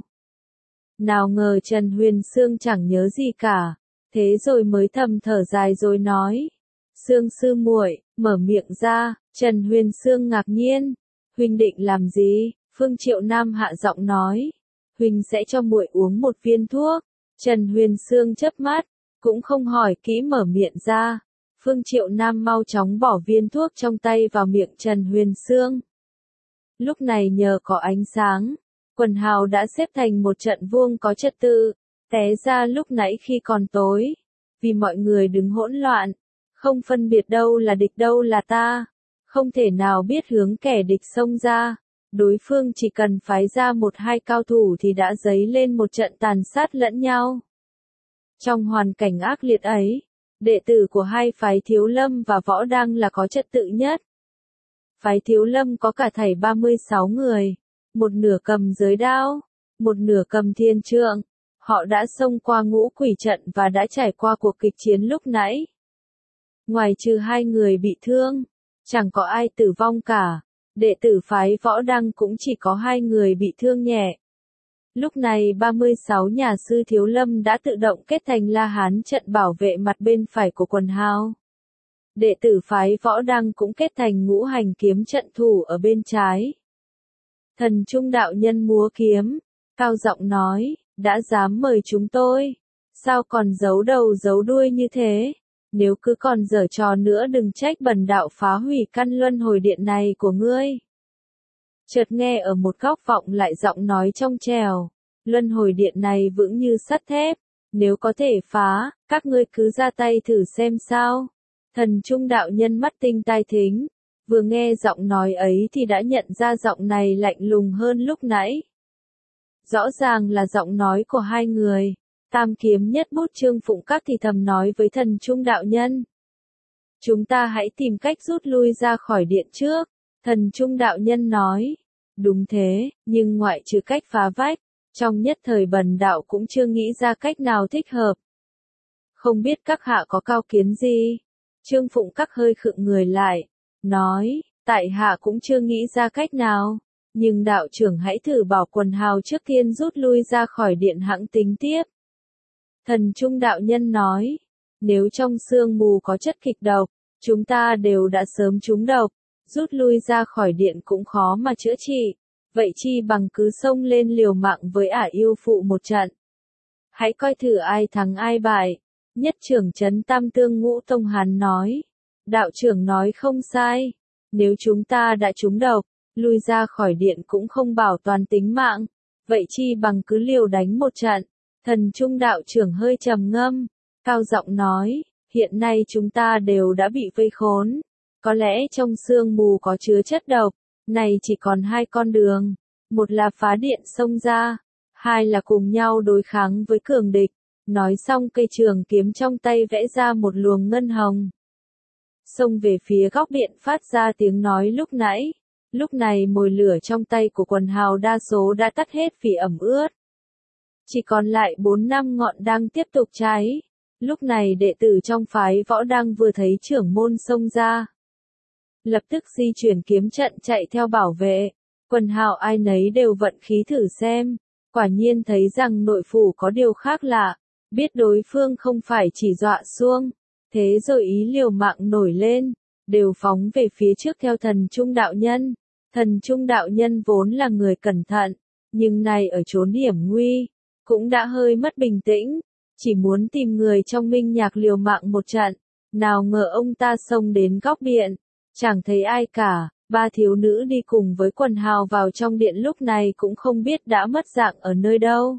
Nào ngờ Trần Huyền Sương chẳng nhớ gì cả. Thế rồi mới thầm thở dài rồi nói, Sương sư muội, mở miệng ra. Trần Huyền Sương ngạc nhiên, huynh định làm gì? Phương Triệu Nam hạ giọng nói, huynh sẽ cho muội uống một viên thuốc. Trần Huyền Sương chớp mắt, cũng không hỏi kỹ mở miệng ra. Phương Triệu Nam mau chóng bỏ viên thuốc trong tay vào miệng Trần Huyền Sương. Lúc này nhờ có ánh sáng, Quần hào đã xếp thành một trận vuông có trật tự, té ra lúc nãy khi còn tối, vì mọi người đứng hỗn loạn, không phân biệt đâu là địch đâu là ta, không thể nào biết hướng kẻ địch xông ra, đối phương chỉ cần phái ra một hai cao thủ thì đã dấy lên một trận tàn sát lẫn nhau. Trong hoàn cảnh ác liệt ấy, đệ tử của hai phái Thiếu Lâm và Võ Đăng là có trật tự nhất. Phái Thiếu Lâm có cả thảy ba mươi sáu người, một nửa cầm giới đao, một nửa cầm thiên trượng. Họ đã xông qua ngũ quỷ trận và đã trải qua cuộc kịch chiến lúc nãy. Ngoài trừ hai người bị thương, chẳng có ai tử vong cả. Đệ tử phái Võ Đăng cũng chỉ có hai người bị thương nhẹ. Lúc này ba mươi sáu nhà sư Thiếu Lâm đã tự động kết thành La Hán trận bảo vệ mặt bên phải của quần hào. Đệ tử phái Võ Đăng cũng kết thành ngũ hành kiếm trận thủ ở bên trái. Thần Trung đạo nhân múa kiếm, cao giọng nói, đã dám mời chúng tôi, sao còn giấu đầu giấu đuôi như thế? Nếu cứ còn giở trò nữa đừng trách bần đạo phá hủy căn luân hồi điện này của ngươi. Chợt nghe ở một góc vọng lại giọng nói trong trèo, luân hồi điện này vững như sắt thép, nếu có thể phá, các ngươi cứ ra tay thử xem sao. Thần Trung đạo nhân mắt tinh tai thính, vừa nghe giọng nói ấy thì đã nhận ra giọng này lạnh lùng hơn lúc nãy. Rõ ràng là giọng nói của hai người. Tam kiếm nhất bút Trương Phụng Các thì thầm nói với thần Trung đạo nhân. Chúng ta hãy tìm cách rút lui ra khỏi điện trước. Thần Trung đạo nhân nói. Đúng thế, nhưng ngoại trừ cách phá vách, trong nhất thời bần đạo cũng chưa nghĩ ra cách nào thích hợp. Không biết các hạ có cao kiến gì? Trương Phụng Các hơi khựng người lại, nói, tại hạ cũng chưa nghĩ ra cách nào. Nhưng đạo trưởng hãy thử bảo quần hào trước tiên rút lui ra khỏi điện hãng tính tiếp. Thần Trung đạo nhân nói, nếu trong sương mù có chất kịch độc, chúng ta đều đã sớm trúng độc, rút lui ra khỏi điện cũng khó mà chữa trị, vậy chi bằng cứ xông lên liều mạng với ả yêu phụ một trận. Hãy coi thử ai thắng ai bại. Nhất trưởng trấn Tam Tương Ngũ Tông Hán nói, đạo trưởng nói không sai, nếu chúng ta đã trúng độc, lui ra khỏi điện cũng không bảo toàn tính mạng, vậy chi bằng cứ liều đánh một trận. Thần Trung đạo trưởng hơi trầm ngâm, cao giọng nói, hiện nay chúng ta đều đã bị vây khốn, có lẽ trong sương mù có chứa chất độc, này chỉ còn hai con đường, một là phá điện xông ra, hai là cùng nhau đối kháng với cường địch. Nói xong cây trường kiếm trong tay vẽ ra một luồng ngân hồng. Xông về phía góc điện phát ra tiếng nói lúc nãy. Lúc này mồi lửa trong tay của quần hào đa số đã tắt hết vì ẩm ướt. Chỉ còn lại bốn năm ngọn đang tiếp tục cháy. Lúc này đệ tử trong phái Võ Đăng vừa thấy trưởng môn xông ra. Lập tức di chuyển kiếm trận chạy theo bảo vệ. Quần hào ai nấy đều vận khí thử xem. Quả nhiên thấy rằng nội phủ có điều khác lạ. Biết đối phương không phải chỉ dọa xuông. Thế rồi ý liều mạng nổi lên. Đều phóng về phía trước theo thần Trung đạo nhân. Thần Trung đạo nhân vốn là người cẩn thận. Nhưng này ở chốn hiểm nguy. Cũng đã hơi mất bình tĩnh. Chỉ muốn tìm người trong minh nhạc liều mạng một trận. Nào ngờ ông ta xông đến góc điện. Chẳng thấy ai cả. Ba thiếu nữ đi cùng với quần hào vào trong điện lúc này cũng không biết đã mất dạng ở nơi đâu.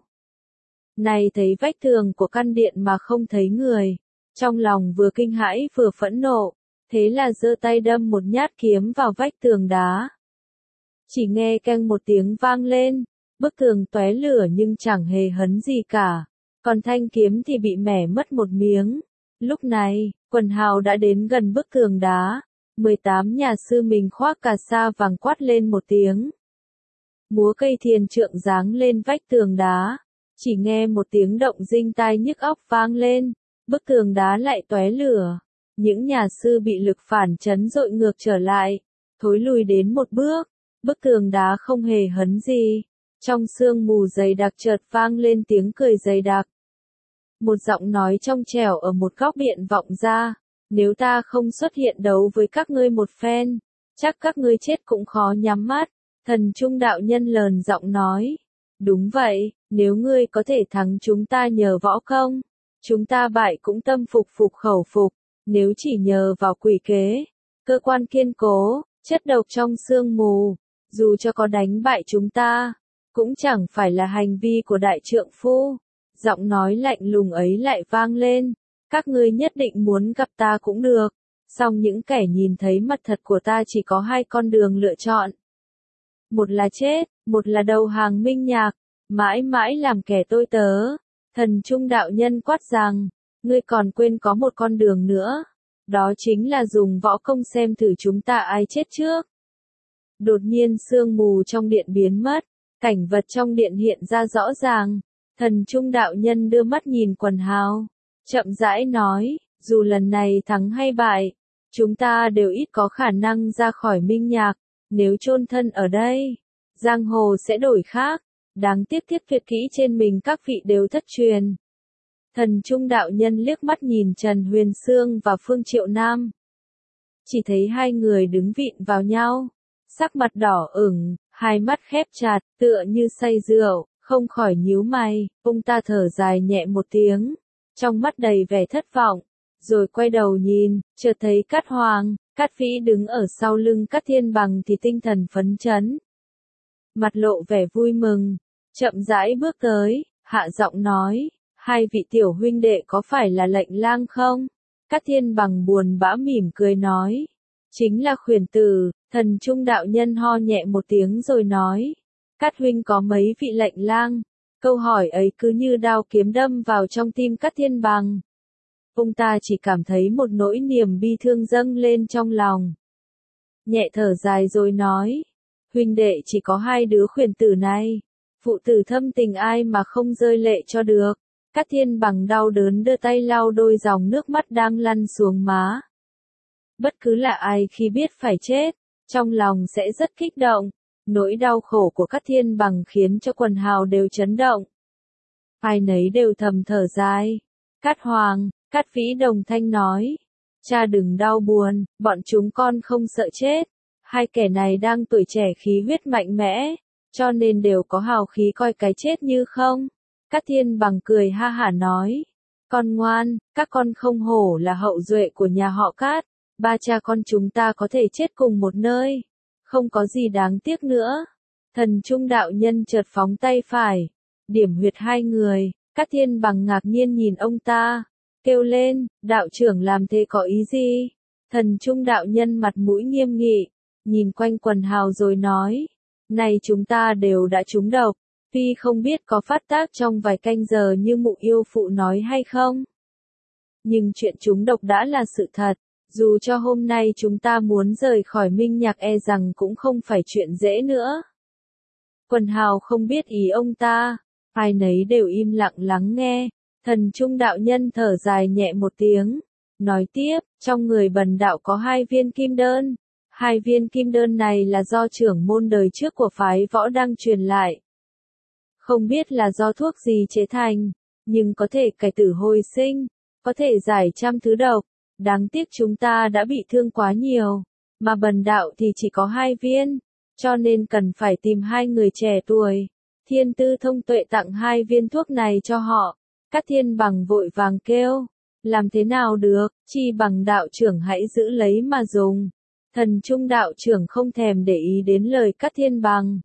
Này thấy vách tường của căn điện mà không thấy người. Trong lòng vừa kinh hãi vừa phẫn nộ. Thế là giơ tay đâm một nhát kiếm vào vách tường đá. Chỉ nghe keng một tiếng vang lên. Bức tường tóe lửa nhưng chẳng hề hấn gì cả. Còn thanh kiếm thì bị mẻ mất một miếng. Lúc này, quần hào đã đến gần bức tường đá. mười tám nhà sư mình khoác cà sa vàng quát lên một tiếng. Múa cây thiền trượng giáng lên vách tường đá. Chỉ nghe một tiếng động rinh tai nhức óc vang lên. Bức tường đá lại tóe lửa. Những nhà sư bị lực phản chấn dội ngược trở lại. Thối lùi đến một bước. Bức tường đá không hề hấn gì. Trong sương mù dày đặc chợt vang lên tiếng cười dày đặc. Một giọng nói trong trẻo ở một góc điện vọng ra. Nếu ta không xuất hiện đấu với các ngươi một phen, chắc các ngươi chết cũng khó nhắm mắt. Thần Trung đạo nhân lờn giọng nói. Đúng vậy, nếu ngươi có thể thắng chúng ta nhờ võ công, chúng ta bại cũng tâm phục phục khẩu phục. Nếu chỉ nhờ vào quỷ kế, cơ quan kiên cố, chất độc trong sương mù, dù cho có đánh bại chúng ta, cũng chẳng phải là hành vi của đại trượng phu. Giọng nói lạnh lùng ấy lại vang lên, các ngươi nhất định muốn gặp ta cũng được, song những kẻ nhìn thấy mặt thật của ta chỉ có hai con đường lựa chọn. Một là chết, một là đầu hàng Minh Nhạc, mãi mãi làm kẻ tôi tớ. Thần Trung đạo nhân quát rằng, ngươi còn quên có một con đường nữa, đó chính là dùng võ công xem thử chúng ta ai chết trước. Đột nhiên sương mù trong điện biến mất, cảnh vật trong điện hiện ra rõ ràng. Thần Trung đạo nhân đưa mắt nhìn quần hào, chậm rãi nói, dù lần này thắng hay bại, chúng ta đều ít có khả năng ra khỏi Minh Nhạc, nếu chôn thân ở đây, giang hồ sẽ đổi khác, đáng tiếc thiết tuyệt kỹ trên mình các vị đều thất truyền. Thần Trung đạo nhân liếc mắt nhìn Trần Huyền Sương và Phương Triệu Nam. Chỉ thấy hai người đứng vịn vào nhau, sắc mặt đỏ ửng, hai mắt khép chặt, tựa như say rượu, không khỏi nhíu mày, ông ta thở dài nhẹ một tiếng, trong mắt đầy vẻ thất vọng, rồi quay đầu nhìn, chợt thấy Cát Hoàng, Cát Vĩ đứng ở sau lưng Cát Thiên Bằng thì tinh thần phấn chấn. Mặt lộ vẻ vui mừng, chậm rãi bước tới, hạ giọng nói, hai vị tiểu huynh đệ có phải là Lệnh Lang không? Cát Thiên Bằng buồn bã mỉm cười nói, chính là Khuyển Tử. Thần Trung đạo nhân ho nhẹ một tiếng rồi nói, Cát huynh có mấy vị Lệnh Lang? Câu hỏi ấy cứ như đao kiếm đâm vào trong tim Cát Thiên Bằng. Ông ta chỉ cảm thấy một nỗi niềm bi thương dâng lên trong lòng. Nhẹ thở dài rồi nói, huynh đệ chỉ có hai đứa Khuyển Tử này, phụ tử thâm tình ai mà không rơi lệ cho được. Cát Thiên Bằng đau đớn đưa tay lau đôi dòng nước mắt đang lăn xuống má. Bất cứ là ai khi biết phải chết, trong lòng sẽ rất kích động. Nỗi đau khổ của Cát Thiên Bằng khiến cho quần hào đều chấn động. Ai nấy đều thầm thở dài. Cát Hoàng, Cát Vĩ đồng thanh nói, cha đừng đau buồn, bọn chúng con không sợ chết. Hai kẻ này đang tuổi trẻ khí huyết mạnh mẽ, cho nên đều có hào khí coi cái chết như không. Cát Thiên Bằng cười ha hả nói, con ngoan, các con không hổ là hậu duệ của nhà họ Cát, ba cha con chúng ta có thể chết cùng một nơi, không có gì đáng tiếc nữa. Thần Trung đạo nhân chợt phóng tay phải, điểm huyệt hai người, Cát Thiên Bằng ngạc nhiên nhìn ông ta, kêu lên, đạo trưởng làm thế có ý gì? Thần Trung đạo nhân mặt mũi nghiêm nghị, nhìn quanh quần hào rồi nói, này chúng ta đều đã trúng độc, tuy không biết có phát tác trong vài canh giờ như mụ yêu phụ nói hay không. Nhưng chuyện trúng độc đã là sự thật, dù cho hôm nay chúng ta muốn rời khỏi Minh Nhạc e rằng cũng không phải chuyện dễ nữa. Quần hào không biết ý ông ta, ai nấy đều im lặng lắng nghe. Thần Trung đạo nhân thở dài nhẹ một tiếng, nói tiếp, trong người bần đạo có hai viên kim đơn. Hai viên kim đơn này là do trưởng môn đời trước của phái võ đang truyền lại. Không biết là do thuốc gì chế thành, nhưng có thể cải tử hồi sinh, có thể giải trăm thứ độc. Đáng tiếc chúng ta đã bị thương quá nhiều, mà bần đạo thì chỉ có hai viên, cho nên cần phải tìm hai người trẻ tuổi. Thiên tư thông tuệ tặng hai viên thuốc này cho họ. Cát Thiên Bằng vội vàng kêu, làm thế nào được, chi bằng đạo trưởng hãy giữ lấy mà dùng. Thần Trung đạo trưởng không thèm để ý đến lời Cát Thiên Bằng.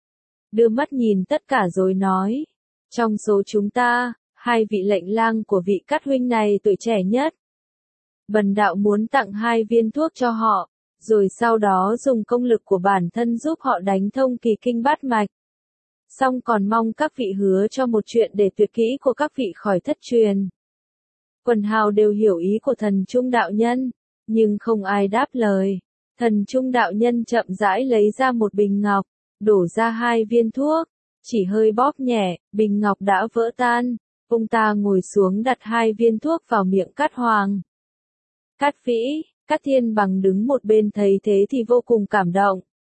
Đưa mắt nhìn tất cả rồi nói, trong số chúng ta, hai vị Lệnh Lang của vị Cát huynh này tuổi trẻ nhất. Bần đạo muốn tặng hai viên thuốc cho họ, rồi sau đó dùng công lực của bản thân giúp họ đánh thông kỳ kinh bát mạch. Xong còn mong các vị hứa cho một chuyện để tuyệt kỹ của các vị khỏi thất truyền. Quần hào đều hiểu ý của thần Trung đạo nhân, nhưng không ai đáp lời. Thần Trung đạo nhân chậm rãi lấy ra một bình ngọc, đổ ra hai viên thuốc, chỉ hơi bóp nhẹ, bình ngọc đã vỡ tan. Ông ta ngồi xuống đặt hai viên thuốc vào miệng Cát Hoàng. Cát Vĩ, Cát Thiên Bằng đứng một bên thấy thế thì vô cùng cảm động.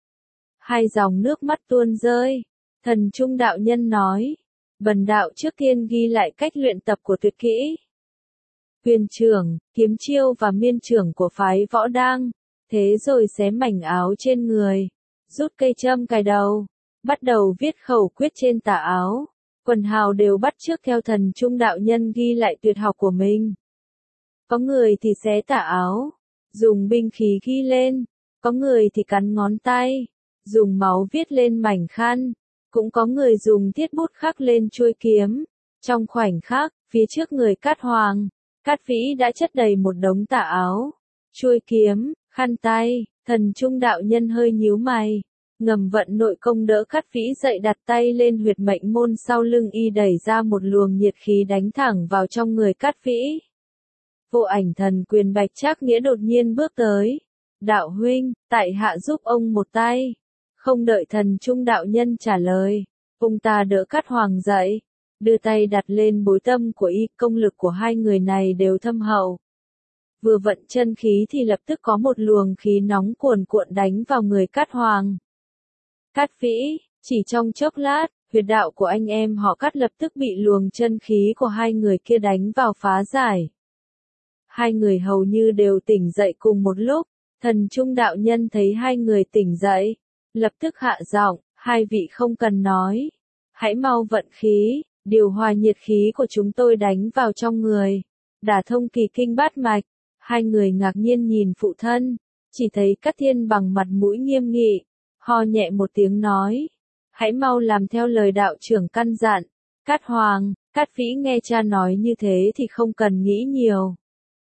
Hai dòng nước mắt tuôn rơi. Thần Trung đạo nhân nói, bần đạo trước tiên ghi lại cách luyện tập của tuyệt kỹ. Huyền trưởng, kiếm chiêu và miên trưởng của phái võ đang, thế rồi xé mảnh áo trên người, rút cây châm cài đầu, bắt đầu viết khẩu quyết trên tà áo. Quần hào đều bắt chước theo thần Trung đạo nhân ghi lại tuyệt học của mình. Có người thì xé tà áo, dùng binh khí ghi lên, có người thì cắn ngón tay, dùng máu viết lên mảnh khăn, Cũng có người dùng thiết bút khắc lên chuôi kiếm. Trong khoảnh khắc, phía trước người Cát Hoàng, Cát Vĩ đã chất đầy một đống tà áo, chuôi kiếm, khăn tay. Thần Trung đạo nhân hơi nhíu mày, ngầm vận nội công đỡ Cát Vĩ dậy, đặt tay lên huyệt mệnh môn sau lưng y, đẩy ra một luồng nhiệt khí đánh thẳng vào trong người Cát Vĩ. Vô Ảnh Thần Quyền Bạch Trác Nghĩa đột nhiên bước tới. Đạo huynh, tại hạ giúp ông một tay. Không đợi Thần Trung đạo nhân trả lời, ông ta đỡ Cát Hoàng dậy, đưa tay đặt lên bối tâm của y. Công lực của hai người này đều thâm hậu. Vừa vận chân khí thì lập tức có một luồng khí nóng cuồn cuộn đánh vào người Cát Hoàng. Cát Vĩ, chỉ trong chốc lát, huyệt đạo của anh em họ Cát lập tức bị luồng chân khí của hai người kia đánh vào phá giải. Hai người hầu như đều tỉnh dậy cùng một lúc. Thần Trung đạo nhân thấy hai người tỉnh dậy, lập tức hạ giọng, hai vị không cần nói. Hãy mau vận khí, điều hòa nhiệt khí của chúng tôi đánh vào trong người, đả thông kỳ kinh bát mạch. Hai người ngạc nhiên nhìn phụ thân, chỉ thấy Cát Thiên Bằng mặt mũi nghiêm nghị, ho nhẹ một tiếng nói, hãy mau làm theo lời đạo trưởng căn dặn. Cát Hoàng, Cát Vĩ nghe cha nói như thế thì không cần nghĩ nhiều.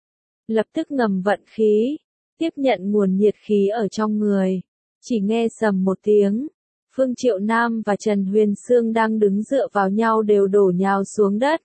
Lập tức ngầm vận khí, tiếp nhận nguồn nhiệt khí ở trong người. Chỉ nghe sầm một tiếng, Phương Triệu Nam và Trần Huyền Sương đang đứng dựa vào nhau đều đổ nhào xuống đất.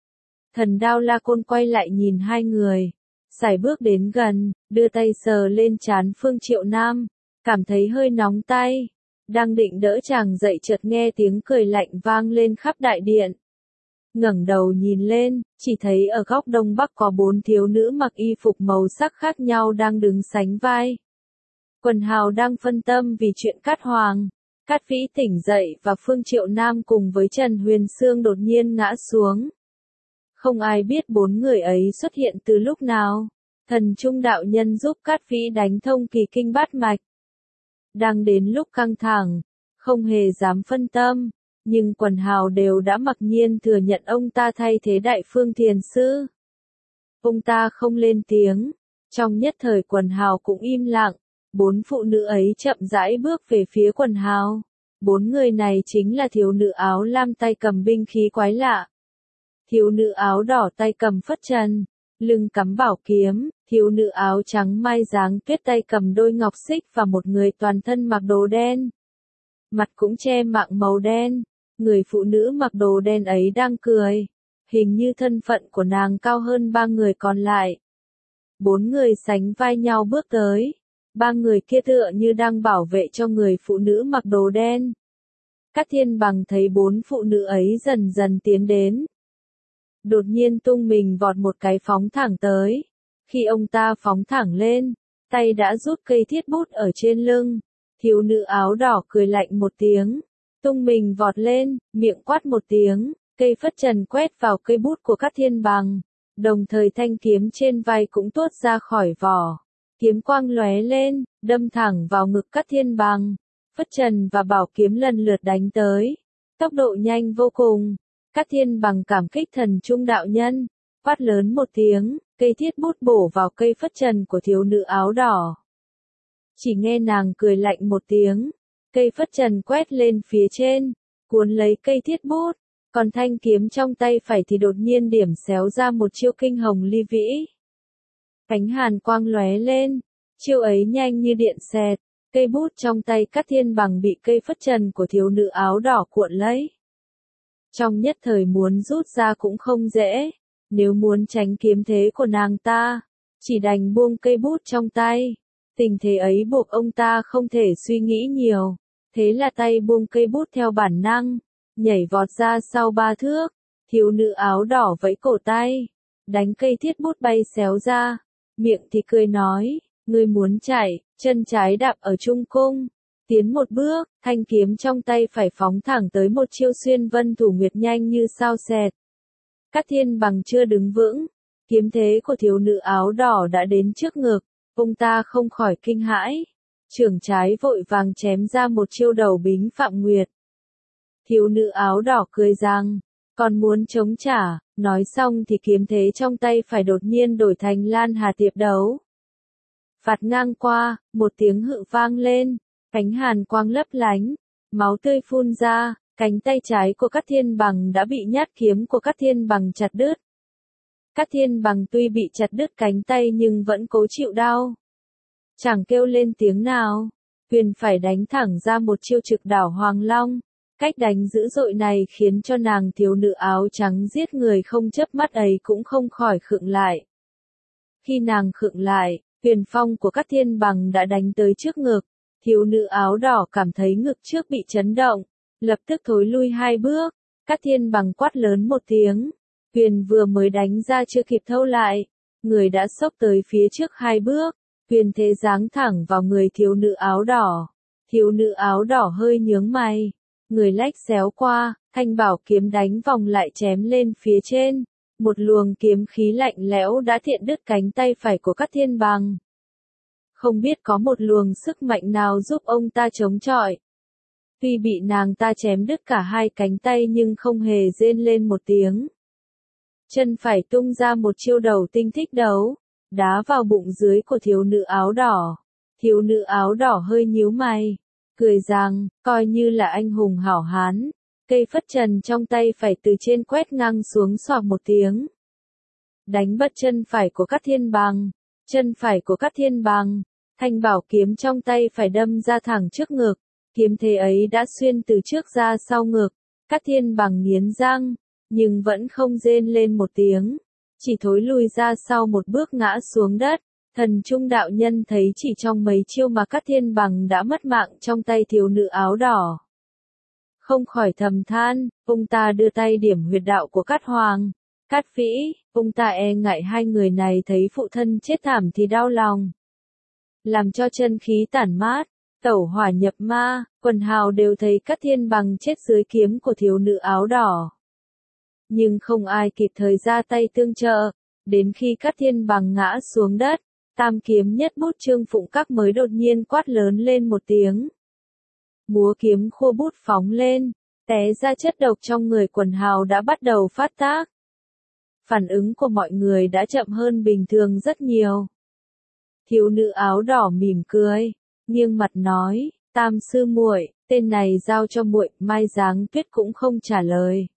Thần Đao La Côn quay lại nhìn hai người, sải bước đến gần, đưa tay sờ lên trán Phương Triệu Nam, cảm thấy hơi nóng tay. Đang định đỡ chàng dậy chợt nghe tiếng cười lạnh vang lên khắp đại điện. Ngẩng đầu nhìn lên, chỉ thấy ở góc đông bắc có bốn thiếu nữ mặc y phục màu sắc khác nhau đang đứng sánh vai. Quần hào đang phân tâm vì chuyện Cát Hoàng. Cát Vĩ tỉnh dậy và Phương Triệu Nam cùng với Trần Huyền Sương đột nhiên ngã xuống. Không ai biết bốn người ấy xuất hiện từ lúc nào. Thần Trung đạo nhân giúp Cát Vĩ đánh thông kỳ kinh bát mạch. Đang đến lúc căng thẳng, không hề dám phân tâm, nhưng quần hào đều đã mặc nhiên thừa nhận ông ta thay thế Đại Phương Thiền Sư. Ông ta không lên tiếng, trong nhất thời quần hào cũng im lặng. Bốn phụ nữ ấy chậm rãi bước về phía quần hào. Bốn người này chính là thiếu nữ áo lam tay cầm binh khí quái lạ, thiếu nữ áo đỏ tay cầm phất trần, lưng cắm bảo kiếm, thiếu nữ áo trắng mai dáng tuyết tay cầm đôi ngọc xích và một người toàn thân mặc đồ đen. Mặt cũng che mạng màu đen, người phụ nữ mặc đồ đen ấy đang cười, hình như thân phận của nàng cao hơn ba người còn lại. Bốn người sánh vai nhau bước tới, ba người kia tựa như đang bảo vệ cho người phụ nữ mặc đồ đen. Cát Thiên Bằng thấy bốn phụ nữ ấy dần dần tiến đến, đột nhiên tung mình vọt một cái phóng thẳng tới. Khi ông ta phóng thẳng lên, tay đã rút cây thiết bút ở trên lưng. Thiếu nữ áo đỏ cười lạnh một tiếng, tung mình vọt lên, miệng quát một tiếng, cây phất trần quét vào cây bút của Cát Thiên Bằng, đồng thời thanh kiếm trên vai cũng tuốt ra khỏi vỏ. Kiếm quang lóe lên, đâm thẳng vào ngực Cát Thiên Bằng. Phất trần và bảo kiếm lần lượt đánh tới, tốc độ nhanh vô cùng. Cát Thiên Bằng cảm kích Thần Trung đạo nhân, quát lớn một tiếng, cây thiết bút bổ vào cây phất trần của thiếu nữ áo đỏ. Chỉ nghe nàng cười lạnh một tiếng, cây phất trần quét lên phía trên, cuốn lấy cây thiết bút, còn thanh kiếm trong tay phải thì đột nhiên điểm xéo ra một chiêu kinh hồng ly vĩ. Cánh hàn quang lóe lên, chiêu ấy nhanh như điện xẹt, cây bút trong tay Cát Thiên Bằng bị cây phất trần của thiếu nữ áo đỏ cuộn lấy. Trong nhất thời muốn rút ra cũng không dễ, nếu muốn tránh kiếm thế của nàng ta, chỉ đành buông cây bút trong tay. Tình thế ấy buộc ông ta không thể suy nghĩ nhiều, thế là tay buông cây bút theo bản năng, nhảy vọt ra sau ba thước. Thiếu nữ áo đỏ vẫy cổ tay, đánh cây thiết bút bay xéo ra, miệng thì cười nói, ngươi muốn chạy, chân trái đạp ở trung cung, tiến một bước, thanh kiếm trong tay phải phóng thẳng tới một chiêu xuyên vân thủ nguyệt nhanh như sao xẹt. Cát Thiên Bằng chưa đứng vững, kiếm thế của thiếu nữ áo đỏ đã đến trước ngực, ông ta không khỏi kinh hãi, chưởng trái vội vàng chém ra một chiêu đầu bính Phạm Nguyệt. Thiếu nữ áo đỏ cười rằng, còn muốn chống trả, nói xong thì kiếm thế trong tay phải đột nhiên đổi thành Lan Hà Tiệp Đấu. Phạt ngang qua, một tiếng hự vang lên, cánh hàn quang lấp lánh, máu tươi phun ra, Cánh tay trái của Cát Thiên Bằng đã bị nhát kiếm của Cát Thiên Bằng chặt đứt. Cát Thiên Bằng tuy bị chặt đứt cánh tay nhưng vẫn cố chịu đau. Chẳng kêu lên tiếng nào. Huyền phải đánh thẳng ra một chiêu trực đảo Hoàng Long. Cách đánh dữ dội này khiến cho nàng thiếu nữ áo trắng giết người không chớp mắt ấy cũng không khỏi khựng lại. Khi nàng khựng lại, huyền phong của Cát Thiên Bằng đã đánh tới trước ngực. Thiếu nữ áo đỏ cảm thấy ngực trước bị chấn động, lập tức thối lui hai bước. Cát Thiên Bằng quát lớn một tiếng. Huyền vừa mới đánh ra chưa kịp thâu lại, người đã xốc tới phía trước hai bước. Huyền thế giáng thẳng vào người thiếu nữ áo đỏ. Thiếu nữ áo đỏ hơi nhướng mày. Người lách xéo qua, thanh bảo kiếm đánh vòng lại chém lên phía trên. Một luồng kiếm khí lạnh lẽo đã thiện đứt cánh tay phải của Cát Thiên Bằng. Không biết có một luồng sức mạnh nào giúp ông ta chống chọi. Tuy bị nàng ta chém đứt cả hai cánh tay nhưng không hề rên lên một tiếng. Chân phải tung ra một chiêu đầu tinh thích đấu, đá vào bụng dưới của thiếu nữ áo đỏ. Thiếu nữ áo đỏ hơi nhíu mày, cười rằng, coi như là anh hùng hảo hán. Cây phất trần trong tay phải từ trên quét ngang xuống xoạc một tiếng. Đánh bật chân phải của Cát Thiên Bằng. Chân phải của Cát Thiên Bằng. Thanh bảo kiếm trong tay phải đâm ra thẳng trước ngực. Kiếm thế ấy đã xuyên từ trước ra sau ngực. Cát Thiên Bằng nghiến răng, nhưng vẫn không rên lên một tiếng. Chỉ thối lùi ra sau một bước ngã xuống đất. Thần Trung đạo nhân thấy chỉ trong mấy chiêu mà Cát Thiên Bằng đã mất mạng trong tay thiếu nữ áo đỏ. Không khỏi thầm than, ông ta đưa tay điểm huyệt đạo của Cát Hoàng. Cát Vĩ, ông ta e ngại hai người này thấy phụ thân chết thảm thì đau lòng. Làm cho chân khí tản mát, tẩu hỏa nhập ma, quần hào đều thấy Cát Thiên Bằng chết dưới kiếm của thiếu nữ áo đỏ. Nhưng không ai kịp thời ra tay tương trợ, đến khi Cát Thiên Bằng ngã xuống đất, tam kiếm nhất bút Trương Phụng Các mới đột nhiên quát lớn lên một tiếng. Múa kiếm khô bút phóng lên, té ra chất độc trong người quần hào đã bắt đầu phát tác. Phản ứng của mọi người đã chậm hơn bình thường rất nhiều. Thiếu nữ áo đỏ mỉm cười, nghiêng mặt nói, Tam sư muội, tên này giao cho muội. Mai Giáng Tuyết cũng không trả lời.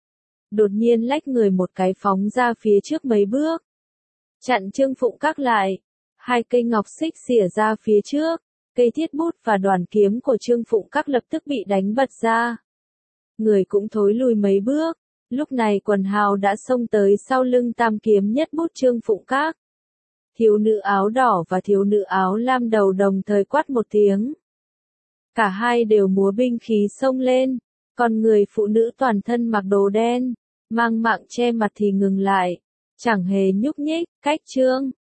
Đột nhiên lách người một cái phóng ra phía trước mấy bước. Chặn Trương Phụng Các lại. Hai cây ngọc xích xỉa ra phía trước. Cây thiết bút và đoàn kiếm của Trương Phụng Các lập tức bị đánh bật ra. Người cũng thối lùi mấy bước. Lúc này quần hào đã xông tới sau lưng tam kiếm nhất bút Trương Phụng Các. Thiếu nữ áo đỏ và thiếu nữ áo lam đầu đồng thời quát một tiếng. Cả hai đều múa binh khí xông lên. Còn người phụ nữ toàn thân mặc đồ đen, mang mạng che mặt thì ngừng lại. Chẳng hề nhúc nhích, cách Trương